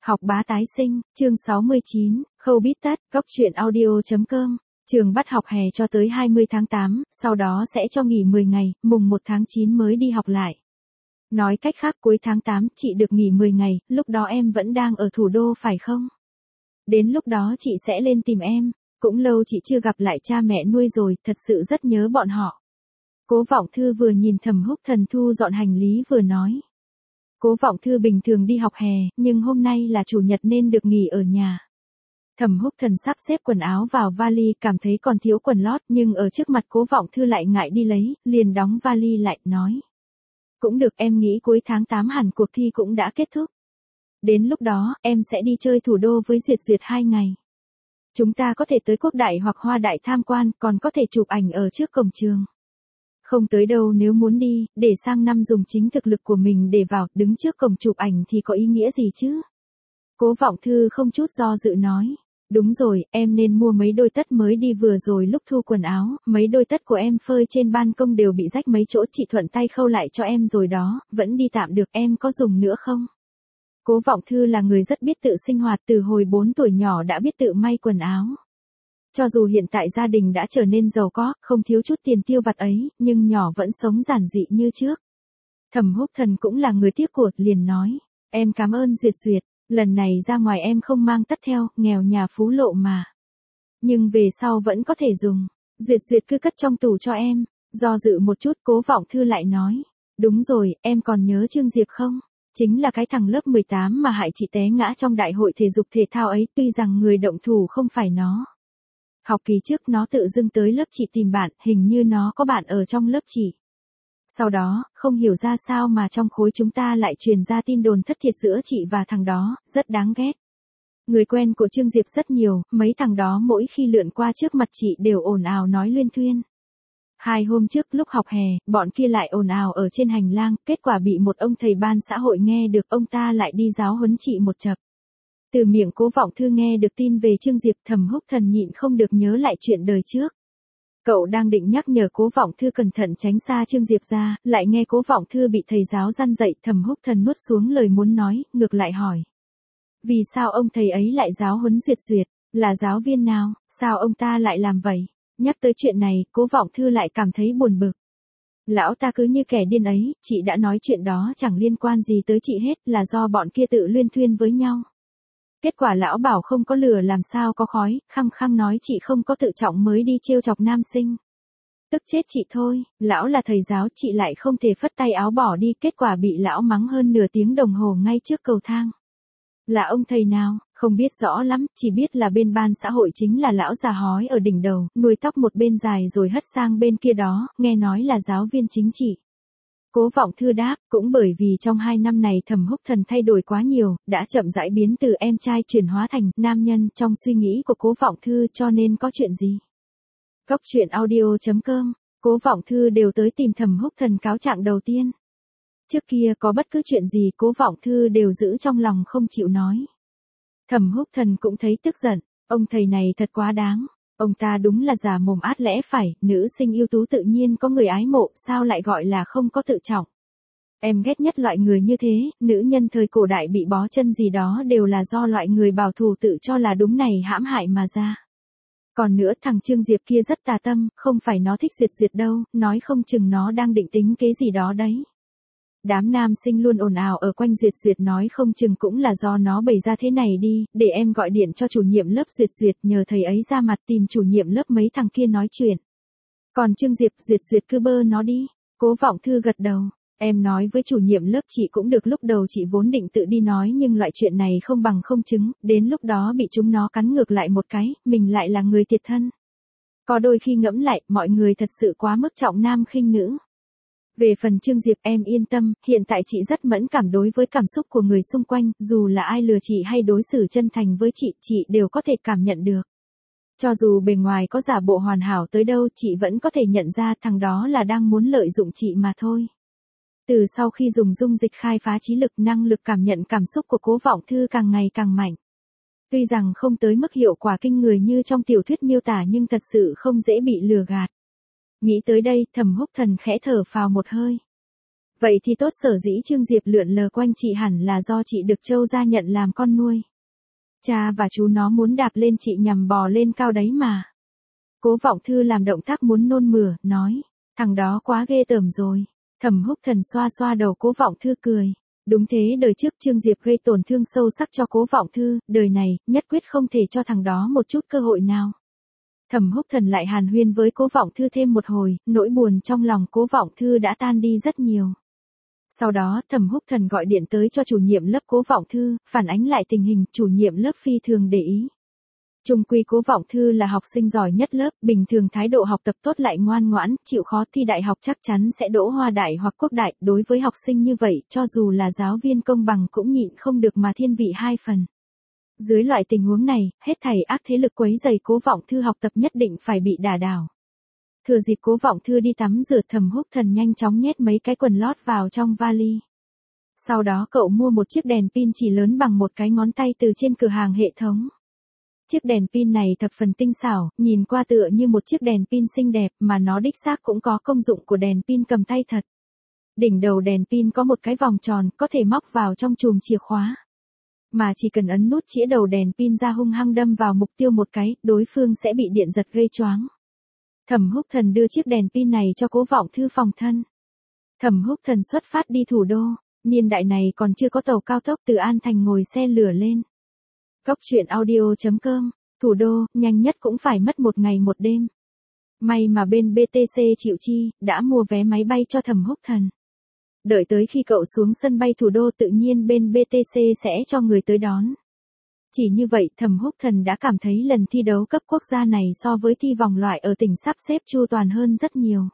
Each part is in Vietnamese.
Học bá tái sinh, chương 69, khâu bít tất, góc truyện audio.com. Trường bắt học hè cho tới 20 tháng 8, sau đó sẽ cho nghỉ 10 ngày, mùng 1 tháng 9 mới đi học lại. Nói cách khác cuối tháng 8 chị được nghỉ 10 ngày, lúc đó em vẫn đang ở thủ đô phải không? Đến lúc đó chị sẽ lên tìm em, cũng lâu chị chưa gặp lại cha mẹ nuôi rồi, thật sự rất nhớ bọn họ. Cố Vọng Thư vừa nhìn Thẩm Húc Thần thu dọn hành lý vừa nói. Cố Vọng Thư bình thường đi học hè, nhưng hôm nay là chủ nhật nên được nghỉ ở nhà. Thẩm Húc Thần sắp xếp quần áo vào vali, cảm thấy còn thiếu quần lót nhưng ở trước mặt Cố Vọng Thư lại ngại đi lấy, liền đóng vali lại, nói. Cũng được, em nghĩ cuối tháng 8 hẳn cuộc thi cũng đã kết thúc. Đến lúc đó, em sẽ đi chơi thủ đô với Duyệt Duyệt 2 ngày. Chúng ta có thể tới Quốc Đại hoặc Hoa Đại tham quan, còn có thể chụp ảnh ở trước cổng trường. Không tới đâu, nếu muốn đi, để sang năm dùng chính thực lực của mình để vào, đứng trước cổng chụp ảnh thì có ý nghĩa gì chứ? Cố Vọng Thư không chút do dự nói. Đúng rồi, em nên mua mấy đôi tất mới đi, vừa rồi lúc thu quần áo, mấy đôi tất của em phơi trên ban công đều bị rách mấy chỗ, chị thuận tay khâu lại cho em rồi đó, vẫn đi tạm được, em có dùng nữa không? Cố Vọng Thư là người rất biết tự sinh hoạt, từ hồi 4 tuổi nhỏ đã biết tự may quần áo. Cho dù hiện tại gia đình đã trở nên giàu có, không thiếu chút tiền tiêu vặt ấy, nhưng nhỏ vẫn sống giản dị như trước. Thẩm Húc Thần cũng là người tiếc của, liền nói, em cảm ơn Duyệt Duyệt, lần này ra ngoài em không mang tất theo, nghèo nhà phú lộ mà. Nhưng về sau vẫn có thể dùng, Duyệt Duyệt cứ cất trong tủ cho em. Do dự một chút Cố Vọng Thư lại nói, đúng rồi, em còn nhớ Trương Diệp không? Chính là cái thằng lớp 18 mà hại chị té ngã trong đại hội thể dục thể thao ấy, tuy rằng người động thủ không phải nó. Học kỳ trước nó tự dưng tới lớp chị tìm bạn, hình như nó có bạn ở trong lớp chị. Sau đó, không hiểu ra sao mà trong khối chúng ta lại truyền ra tin đồn thất thiệt giữa chị và thằng đó, rất đáng ghét. Người quen của Trương Diệp rất nhiều, mấy thằng đó mỗi khi lượn qua trước mặt chị đều ồn ào nói luyên thuyên. 2 hôm trước lúc học hè, bọn kia lại ồn ào ở trên hành lang, kết quả bị một ông thầy ban xã hội nghe được, ông ta lại đi giáo huấn chị một chập. Từ miệng Cố Vọng Thư nghe được tin về Trương Diệp, Thẩm Húc Thần nhịn không được nhớ lại chuyện đời trước. Cậu đang định nhắc nhở Cố Vọng Thư cẩn thận tránh xa Trương Diệp ra, lại nghe Cố Vọng Thư bị thầy giáo răn dạy, Thẩm Húc Thần nuốt xuống lời muốn nói, ngược lại hỏi. Vì sao ông thầy ấy lại giáo huấn Duyệt Duyệt, là giáo viên nào, sao ông ta lại làm vậy? Nhắc tới chuyện này, Cố Vọng Thư lại cảm thấy buồn bực. Lão ta cứ như kẻ điên ấy, chị đã nói chuyện đó chẳng liên quan gì tới chị hết, là do bọn kia tự luyên thuyên với nhau. Kết quả lão bảo không có lửa làm sao có khói, khăng khăng nói chị không có tự trọng mới đi trêu chọc nam sinh. Tức chết chị thôi, lão là thầy giáo, chị lại không thể phất tay áo bỏ đi, kết quả bị lão mắng hơn nửa tiếng đồng hồ ngay trước cầu thang. Là ông thầy nào, không biết rõ lắm, chỉ biết là bên ban xã hội, chính là lão già hói ở đỉnh đầu, nuôi tóc một bên dài rồi hất sang bên kia đó, nghe nói là giáo viên chính trị. Cố Vọng Thư đáp, cũng bởi vì trong 2 năm này Thẩm Húc Thần thay đổi quá nhiều, đã chậm rãi biến từ em trai chuyển hóa thành nam nhân trong suy nghĩ của Cố Vọng Thư, cho nên có chuyện gì. Góc truyện audio.com, Cố Vọng Thư đều tới tìm Thẩm Húc Thần cáo trạng đầu tiên. Trước kia có bất cứ chuyện gì Cố Vọng Thư đều giữ trong lòng không chịu nói. Thẩm Húc Thần cũng thấy tức giận, ông thầy này thật quá đáng. Ông ta đúng là già mồm át lẽ phải, nữ sinh ưu tú tự nhiên có người ái mộ, sao lại gọi là không có tự trọng. Em ghét nhất loại người như thế, nữ nhân thời cổ đại bị bó chân gì đó đều là do loại người bảo thủ tự cho là đúng này hãm hại mà ra. Còn nữa, thằng Trương Diệp kia rất tà tâm, không phải nó thích Duyệt Duyệt đâu, nói không chừng nó đang định tính kế gì đó đấy. Đám nam sinh luôn ồn ào ở quanh Duyệt Duyệt, nói không chừng cũng là do nó bày ra thế này đi, để em gọi điện cho chủ nhiệm lớp Duyệt Duyệt, nhờ thầy ấy ra mặt tìm chủ nhiệm lớp mấy thằng kia nói chuyện. Còn Trương Diệp, Duyệt Duyệt cứ bơ nó đi. Cố Vọng Thư gật đầu, em nói với chủ nhiệm lớp chị cũng được, lúc đầu chị vốn định tự đi nói nhưng loại chuyện này không bằng không chứng, đến lúc đó bị chúng nó cắn ngược lại một cái, mình lại là người thiệt thân. Có đôi khi ngẫm lại, mọi người thật sự quá mức trọng nam khinh nữ. Về phần Trương Diệp, em yên tâm, hiện tại chị rất mẫn cảm đối với cảm xúc của người xung quanh, dù là ai lừa chị hay đối xử chân thành với chị đều có thể cảm nhận được. Cho dù bề ngoài có giả bộ hoàn hảo tới đâu, chị vẫn có thể nhận ra thằng đó là đang muốn lợi dụng chị mà thôi. Từ sau khi dùng dung dịch khai phá trí lực, năng lực cảm nhận cảm xúc của Cố Vọng Thư càng ngày càng mạnh. Tuy rằng không tới mức hiệu quả kinh người như trong tiểu thuyết miêu tả nhưng thật sự không dễ bị lừa gạt. Nghĩ tới đây, Thẩm Húc Thần khẽ thở phào một hơi. Vậy thì tốt, sở dĩ Trương Diệp lượn lờ quanh chị hẳn là do chị được Châu gia nhận làm con nuôi. Cha và chú nó muốn đạp lên chị nhằm bò lên cao đấy mà. Cố Vọng Thư làm động tác muốn nôn mửa, nói, thằng đó quá ghê tởm rồi. Thẩm Húc Thần xoa xoa đầu Cố Vọng Thư cười. Đúng thế, đời trước Trương Diệp gây tổn thương sâu sắc cho Cố Vọng Thư, đời này, nhất quyết không thể cho thằng đó một chút cơ hội nào. Thẩm Húc Thần lại hàn huyên với Cố Vọng Thư thêm một hồi, nỗi buồn trong lòng Cố Vọng Thư đã tan đi rất nhiều. Sau đó, Thẩm Húc Thần gọi điện tới cho chủ nhiệm lớp Cố Vọng Thư, phản ánh lại tình hình, chủ nhiệm lớp phi thường để ý. Chung quy Cố Vọng Thư là học sinh giỏi nhất lớp, bình thường thái độ học tập tốt lại ngoan ngoãn, chịu khó thi đại học chắc chắn sẽ đỗ Hoa đại hoặc Quốc đại, đối với học sinh như vậy, cho dù là giáo viên công bằng cũng nhịn không được mà thiên vị hai phần. Dưới loại tình huống này, hết thảy ác thế lực quấy rầy Cố Vọng Thư học tập nhất định phải bị đả đảo. Thừa dịp Cố Vọng Thư đi tắm rửa, Thẩm Húc Thần nhanh chóng nhét mấy cái quần lót vào trong vali. Sau đó cậu mua một chiếc đèn pin chỉ lớn bằng một cái ngón tay từ trên cửa hàng hệ thống. Chiếc đèn pin này thập phần tinh xảo, nhìn qua tựa như một chiếc đèn pin xinh đẹp mà nó đích xác cũng có công dụng của đèn pin cầm tay thật. Đỉnh đầu đèn pin có một cái vòng tròn có thể móc vào trong chùm chìa khóa. Mà chỉ cần ấn nút chĩa đầu đèn pin ra hung hăng đâm vào mục tiêu một cái, đối phương sẽ bị điện giật gây choáng. Thẩm Húc Thần đưa chiếc đèn pin này cho Cố Vọng Thư phòng thân. Thẩm Húc Thần xuất phát đi thủ đô, niên đại này còn chưa có tàu cao tốc từ An Thành ngồi xe lửa lên. Cốc truyện audio.com, thủ đô, nhanh nhất cũng phải mất một ngày một đêm. May mà bên BTC chịu chi, đã mua vé máy bay cho Thẩm Húc Thần. Đợi tới khi cậu xuống sân bay thủ đô tự nhiên bên BTC sẽ cho người tới đón. Chỉ như vậy Thẩm Húc Thần đã cảm thấy lần thi đấu cấp quốc gia này so với thi vòng loại ở tỉnh sắp xếp chu toàn hơn rất nhiều.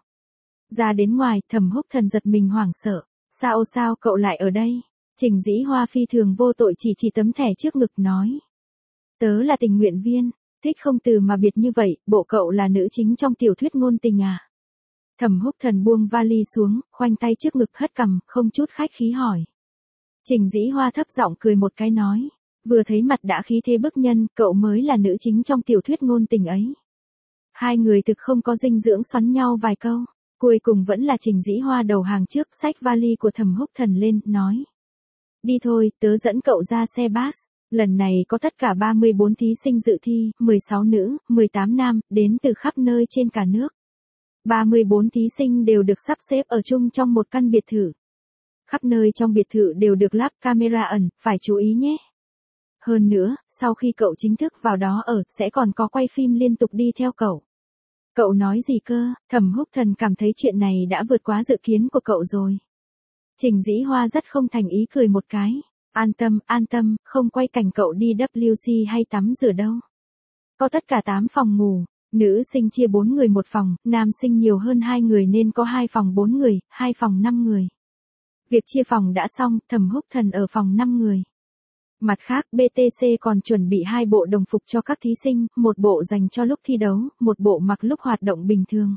Ra đến ngoài, Thẩm Húc Thần giật mình hoảng sợ. Sao cậu lại ở đây? Trình Dĩ Hoa phi thường vô tội chỉ tấm thẻ trước ngực nói. Tớ là tình nguyện viên, thích không từ mà biệt như vậy, bộ cậu là nữ chính trong tiểu thuyết ngôn tình à? Thẩm Húc Thần buông vali xuống, khoanh tay trước ngực hất cằm, không chút khách khí hỏi. Trình Dĩ Hoa thấp giọng cười một cái nói. Vừa thấy mặt đã khí thế bức nhân, cậu mới là nữ chính trong tiểu thuyết ngôn tình ấy. Hai người thực không có dinh dưỡng xoắn nhau vài câu. Cuối cùng vẫn là Trình Dĩ Hoa đầu hàng trước, xách vali của Thẩm Húc Thần lên, nói. Đi thôi, tớ dẫn cậu ra xe bus. Lần này có tất cả 34 thí sinh dự thi, 16 nữ, 18 nam, đến từ khắp nơi trên cả nước. 34 thí sinh đều được sắp xếp ở chung trong một căn biệt thự. Khắp nơi trong biệt thự đều được lắp camera ẩn, phải chú ý nhé. Hơn nữa, sau khi cậu chính thức vào đó ở, sẽ còn có quay phim liên tục đi theo cậu. Cậu nói gì cơ? Thẩm Húc Thần cảm thấy chuyện này đã vượt quá dự kiến của cậu rồi. Trình Dĩ Hoa rất không thành ý cười một cái. An tâm, không quay cảnh cậu đi WC hay tắm rửa đâu. Có tất cả 8 phòng ngủ, nữ sinh chia 4 người một phòng, nam sinh nhiều hơn 2 người nên có 2 phòng 4 người, 2 phòng 5 người. Việc chia phòng đã xong, Thẩm Húc Thần ở phòng 5 người. Mặt khác, BTC còn chuẩn bị 2 bộ đồng phục cho các thí sinh, một bộ dành cho lúc thi đấu, một bộ mặc lúc hoạt động bình thường.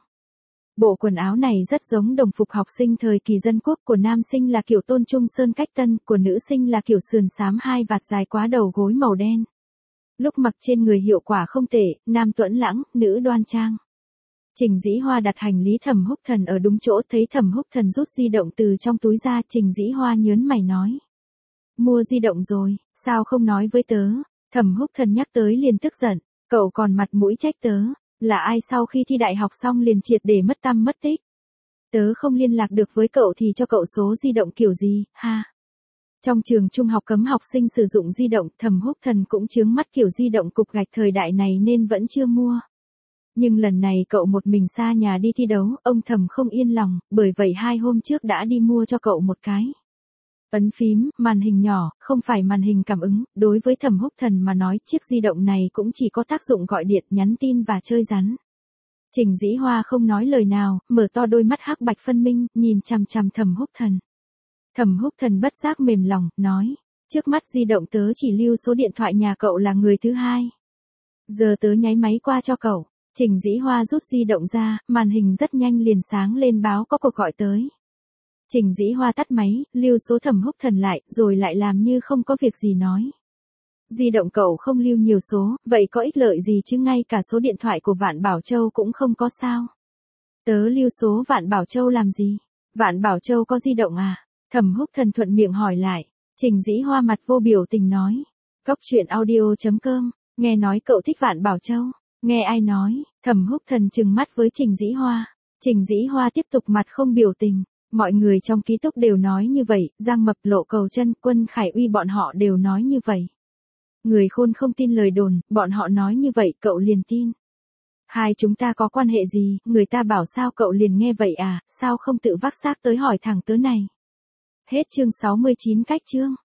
Bộ quần áo này rất giống đồng phục học sinh thời kỳ dân quốc, của nam sinh là kiểu tôn trung sơn cách tân, của nữ sinh là kiểu sườn xám 2 vạt dài quá đầu gối màu đen. Lúc mặc trên người hiệu quả không tệ, nam tuẫn lãng, nữ đoan trang. Trình Dĩ Hoa đặt hành lý Thẩm Húc Thần ở đúng chỗ, thấy Thẩm Húc Thần rút di động từ trong túi ra, Trình Dĩ Hoa nhớn mày nói. Mua di động rồi, sao không nói với tớ? Thẩm Húc Thần nhắc tới liền tức giận, cậu còn mặt mũi trách tớ, là ai sau khi thi đại học xong liền triệt để mất tăm mất tích? Tớ không liên lạc được với cậu thì cho cậu số di động kiểu gì, ha? Trong trường trung học cấm học sinh sử dụng di động, Thẩm Húc Thần cũng chướng mắt kiểu di động cục gạch thời đại này nên vẫn chưa mua. Nhưng lần này cậu một mình xa nhà đi thi đấu, ông Thẩm không yên lòng, bởi vậy 2 hôm trước đã đi mua cho cậu một cái. Ấn phím, màn hình nhỏ, không phải màn hình cảm ứng, đối với Thẩm Húc Thần mà nói chiếc di động này cũng chỉ có tác dụng gọi điện, nhắn tin và chơi rắn. Trình Dĩ Hoa không nói lời nào, mở to đôi mắt hắc bạch phân minh, nhìn chằm chằm Thẩm Húc Thần. Thẩm Húc Thần bất giác mềm lòng, nói, trước mắt di động tớ chỉ lưu số điện thoại nhà cậu là người thứ hai. Giờ tớ nháy máy qua cho cậu. Trình Dĩ Hoa rút di động ra, màn hình rất nhanh liền sáng lên báo có cuộc gọi tới. Trình Dĩ Hoa tắt máy, lưu số Thẩm Húc Thần lại, rồi lại làm như không có việc gì nói. Di động cậu không lưu nhiều số, vậy có ích lợi gì chứ, ngay cả số điện thoại của Vạn Bảo Châu cũng không có sao. Tớ lưu số Vạn Bảo Châu làm gì? Vạn Bảo Châu có di động à? Thẩm Húc Thần thuận miệng hỏi lại. Trình Dĩ Hoa mặt vô biểu tình nói. Cốc truyện audio.com, nghe nói cậu thích Vạn Bảo Châu. Nghe ai nói? Thẩm Húc Thần trừng mắt với Trình Dĩ Hoa. Trình Dĩ Hoa tiếp tục mặt không biểu tình. Mọi người trong ký túc đều nói như vậy, Giang Mập, Lộ Cầu Chân, Quân Khải Uy bọn họ đều nói như vậy. Người khôn không tin lời đồn, bọn họ nói như vậy cậu liền tin. Hai chúng ta có quan hệ gì, người ta bảo sao cậu liền nghe vậy à, sao không tự vác xác tới hỏi thẳng tớ này. Hết chương 69 cách chương.